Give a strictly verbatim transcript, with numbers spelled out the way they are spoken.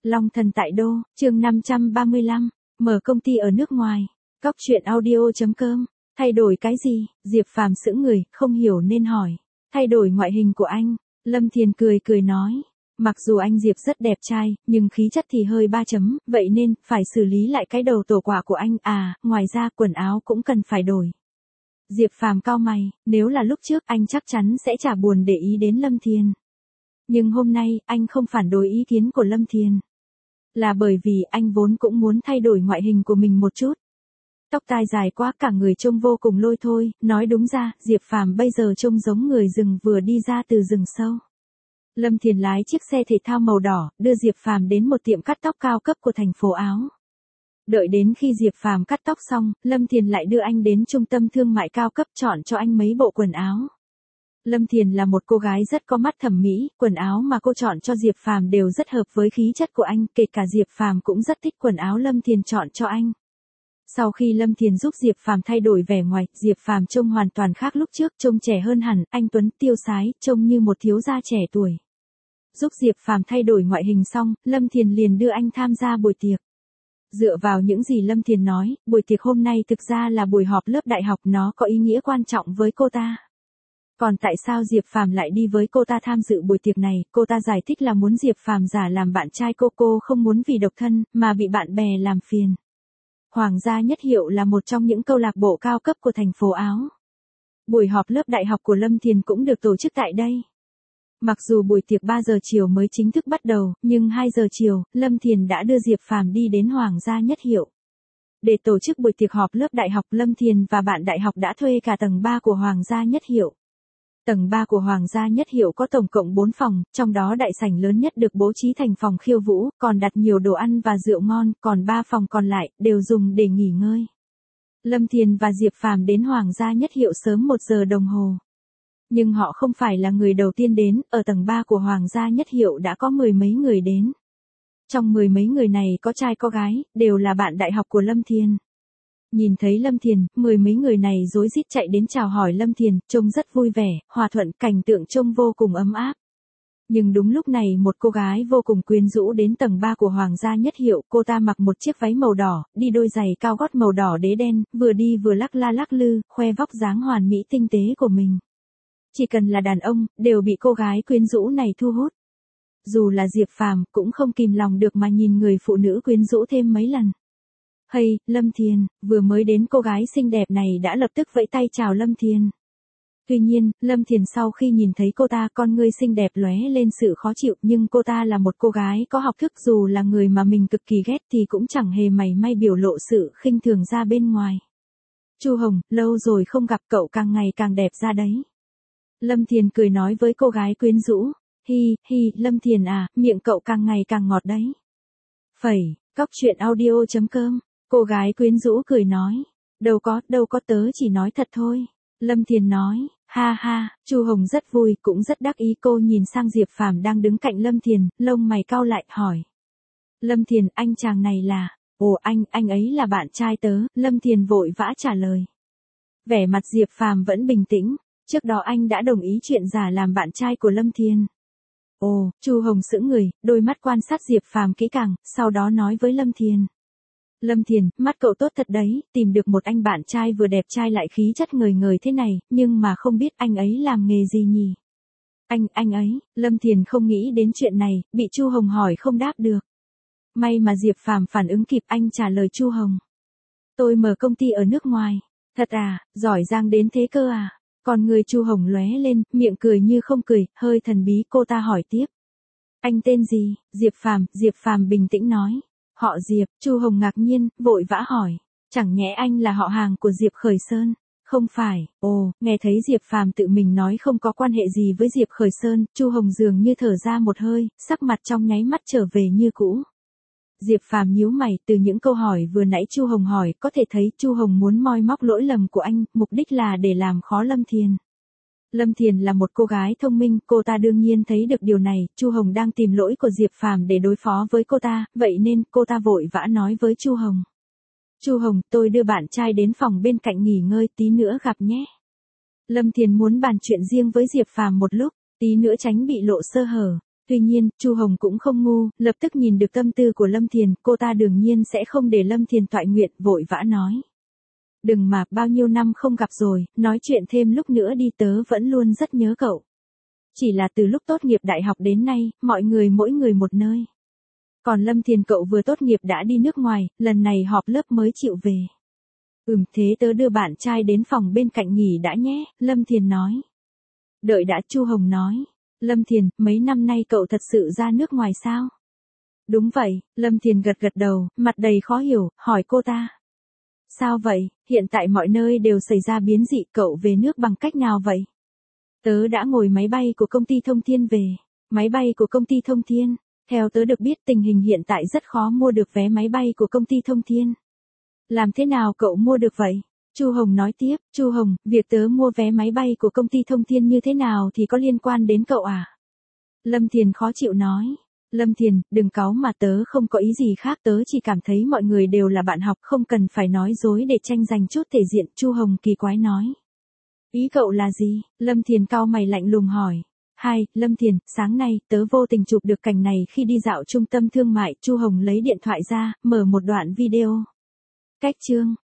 Long thần tại đô, chương năm trăm ba mươi lăm, mở công ty ở nước ngoài. Cóc truyện audio chấm com. Thay đổi cái gì? Diệp Phàm sững người, không hiểu nên hỏi. Thay đổi ngoại hình của anh. Lâm Thiền cười cười nói. Mặc dù anh Diệp rất đẹp trai, nhưng khí chất thì hơi ba chấm, vậy nên, phải xử lý lại cái đầu tổ quả của anh. À, ngoài ra quần áo cũng cần phải đổi. Diệp Phàm cau mày, nếu là lúc trước anh chắc chắn sẽ chả buồn để ý đến Lâm Thiền. Nhưng hôm nay, anh không phản đối ý kiến của Lâm Thiền. Là bởi vì anh vốn cũng muốn thay đổi ngoại hình của mình một chút. Tóc tai dài quá cả người trông vô cùng lôi thôi, nói đúng ra, Diệp Phàm bây giờ trông giống người rừng vừa đi ra từ rừng sâu. Lâm Thiền lái chiếc xe thể thao màu đỏ, đưa Diệp Phàm đến một tiệm cắt tóc cao cấp của thành phố Áo. Đợi đến khi Diệp Phàm cắt tóc xong, Lâm Thiền lại đưa anh đến trung tâm thương mại cao cấp chọn cho anh mấy bộ quần áo. Lâm Thiền là một cô gái rất có mắt thẩm mỹ, quần áo mà cô chọn cho Diệp Phàm đều rất hợp với khí chất của anh, kể cả Diệp Phàm cũng rất thích quần áo Lâm Thiền chọn cho anh. Sau khi Lâm Thiền giúp Diệp Phàm thay đổi vẻ ngoài, Diệp Phàm trông hoàn toàn khác lúc trước, trông trẻ hơn hẳn, anh tuấn, tiêu sái, trông như một thiếu gia trẻ tuổi. Giúp Diệp Phàm thay đổi ngoại hình xong, Lâm Thiền liền đưa anh tham gia buổi tiệc. Dựa vào những gì Lâm Thiền nói, buổi tiệc hôm nay thực ra là buổi họp lớp đại học, nó có ý nghĩa quan trọng với cô ta. Còn tại sao Diệp Phàm lại đi với cô ta tham dự buổi tiệc này, cô ta giải thích là muốn Diệp Phàm giả làm bạn trai cô, cô không muốn vì độc thân, mà bị bạn bè làm phiền. Hoàng gia Nhất Hiệu là một trong những câu lạc bộ cao cấp của thành phố Áo. Buổi họp lớp đại học của Lâm Thiền cũng được tổ chức tại đây. Mặc dù buổi tiệc ba giờ chiều mới chính thức bắt đầu, nhưng hai giờ chiều, Lâm Thiền đã đưa Diệp Phàm đi đến Hoàng gia Nhất Hiệu. Để tổ chức buổi tiệc họp lớp đại học, Lâm Thiền và bạn đại học đã thuê cả tầng ba của Hoàng gia Nhất Hiệu. Tầng ba của Hoàng gia Nhất Hiệu có tổng cộng bốn phòng, trong đó đại sảnh lớn nhất được bố trí thành phòng khiêu vũ, còn đặt nhiều đồ ăn và rượu ngon, còn ba phòng còn lại đều dùng để nghỉ ngơi. Lâm Thiền và Diệp Phàm đến Hoàng gia Nhất Hiệu sớm một giờ đồng hồ. Nhưng họ không phải là người đầu tiên đến, ở tầng ba của Hoàng gia Nhất Hiệu đã có mười mấy người đến. Trong mười mấy người này có trai có gái, đều là bạn đại học của Lâm Thiền. Nhìn thấy Lâm Thiền, mười mấy người này rối rít chạy đến chào hỏi Lâm Thiền, trông rất vui vẻ, hòa thuận, cảnh tượng trông vô cùng ấm áp. Nhưng đúng lúc này một cô gái vô cùng quyến rũ đến tầng ba của Hoàng gia Nhất Hiệu, cô ta mặc một chiếc váy màu đỏ, đi đôi giày cao gót màu đỏ đế đen, vừa đi vừa lắc la lắc lư, khoe vóc dáng hoàn mỹ tinh tế của mình. Chỉ cần là đàn ông, đều bị cô gái quyến rũ này thu hút. Dù là Diệp Phàm cũng không kìm lòng được mà nhìn người phụ nữ quyến rũ thêm mấy lần. Hay, Lâm Thiền, vừa mới đến cô gái xinh đẹp này đã lập tức vẫy tay chào Lâm Thiền. Tuy nhiên, Lâm Thiền sau khi nhìn thấy cô ta, con ngươi xinh đẹp lóe lên sự khó chịu, nhưng cô ta là một cô gái có học thức, dù là người mà mình cực kỳ ghét thì cũng chẳng hề mảy may biểu lộ sự khinh thường ra bên ngoài. Chu Hồng, lâu rồi không gặp cậu, càng ngày càng đẹp ra đấy. Lâm Thiền cười nói với cô gái quyến rũ. Hi, hi, Lâm Thiền à, miệng cậu càng ngày càng ngọt đấy. Phẩy, cóc truyện audio chấm com. Cô gái quyến rũ cười nói. Đâu có, đâu có, tớ chỉ nói thật thôi. Lâm Thiền nói. Ha ha, Chu Hồng rất vui, cũng rất đắc ý. Cô nhìn sang Diệp Phàm đang đứng cạnh Lâm Thiền, lông mày cau lại, hỏi. Lâm Thiền, anh chàng này là... Ồ, anh, anh ấy là bạn trai tớ. Lâm Thiền vội vã trả lời. Vẻ mặt Diệp Phàm vẫn bình tĩnh. Trước đó anh đã đồng ý chuyện giả làm bạn trai của Lâm Thiền. Ồ, Chu Hồng sững người, đôi mắt quan sát Diệp Phàm kỹ càng, sau đó nói với Lâm Thiền. Lâm Thiền, mắt cậu tốt thật đấy, tìm được một anh bạn trai vừa đẹp trai lại khí chất ngời ngời thế này, nhưng mà không biết anh ấy làm nghề gì nhỉ? Anh, anh ấy, Lâm Thiền không nghĩ đến chuyện này, bị Chu Hồng hỏi không đáp được. May mà Diệp Phàm phản ứng kịp, anh trả lời Chu Hồng. Tôi mở công ty ở nước ngoài. Thật à, giỏi giang đến thế cơ à? Còn người Chu Hồng lóe lên, miệng cười như không cười, hơi thần bí. Cô ta hỏi tiếp. Anh tên gì? Diệp Phàm. Diệp Phàm bình tĩnh nói. Họ Diệp. Chu Hồng ngạc nhiên, vội vã hỏi. Chẳng nhẽ anh là họ hàng của Diệp Khởi Sơn? Không phải. Ồ, nghe thấy Diệp Phàm tự mình nói không có quan hệ gì với Diệp Khởi Sơn, Chu Hồng dường như thở ra một hơi, sắc mặt trong nháy mắt trở về như cũ. Diệp Phàm nhíu mày, từ những câu hỏi vừa nãy Chu Hồng hỏi, có thể thấy Chu Hồng muốn moi móc lỗi lầm của anh, mục đích là để làm khó Lâm Thiền. Lâm Thiền là một cô gái thông minh, cô ta đương nhiên thấy được điều này, Chu Hồng đang tìm lỗi của Diệp Phàm để đối phó với cô ta, vậy nên cô ta vội vã nói với Chu Hồng. Chu Hồng, tôi đưa bạn trai đến phòng bên cạnh nghỉ ngơi, tí nữa gặp nhé. Lâm Thiền muốn bàn chuyện riêng với Diệp Phàm một lúc, tí nữa tránh bị lộ sơ hở. Tuy nhiên, Chu Hồng cũng không ngu, lập tức nhìn được tâm tư của Lâm Thiền, cô ta đương nhiên sẽ không để Lâm Thiền toại nguyện, vội vã nói. Đừng mà, bao nhiêu năm không gặp rồi, nói chuyện thêm lúc nữa đi, tớ vẫn luôn rất nhớ cậu. Chỉ là từ lúc tốt nghiệp đại học đến nay, mọi người mỗi người một nơi. Còn Lâm Thiền cậu vừa tốt nghiệp đã đi nước ngoài, lần này họp lớp mới chịu về. Ừm, thế tớ đưa bạn trai đến phòng bên cạnh nghỉ đã nhé, Lâm Thiền nói. Đợi đã, Chu Hồng nói. Lâm Thiền, mấy năm nay cậu thật sự ra nước ngoài sao? Đúng vậy, Lâm Thiền gật gật đầu, mặt đầy khó hiểu, hỏi cô ta. Sao vậy, hiện tại mọi nơi đều xảy ra biến dị, cậu về nước bằng cách nào vậy? Tớ đã ngồi máy bay của công ty Thông Thiên về. Máy bay của công ty Thông Thiên. Theo tớ được biết tình hình hiện tại rất khó mua được vé máy bay của công ty Thông Thiên. Làm thế nào cậu mua được vậy? Chu Hồng nói tiếp, Chu Hồng, việc tớ mua vé máy bay của công ty Thông Thiên như thế nào thì có liên quan đến cậu à? Lâm Thiền khó chịu nói. Lâm Thiền, đừng cáu mà, tớ không có ý gì khác, tớ chỉ cảm thấy mọi người đều là bạn học, không cần phải nói dối để tranh giành chút thể diện, Chu Hồng kỳ quái nói. Ý cậu là gì? Lâm Thiền cau mày lạnh lùng hỏi. Hai, Lâm Thiền, sáng nay, tớ vô tình chụp được cảnh này khi đi dạo trung tâm thương mại, Chu Hồng lấy điện thoại ra, mở một đoạn video. Cách chương.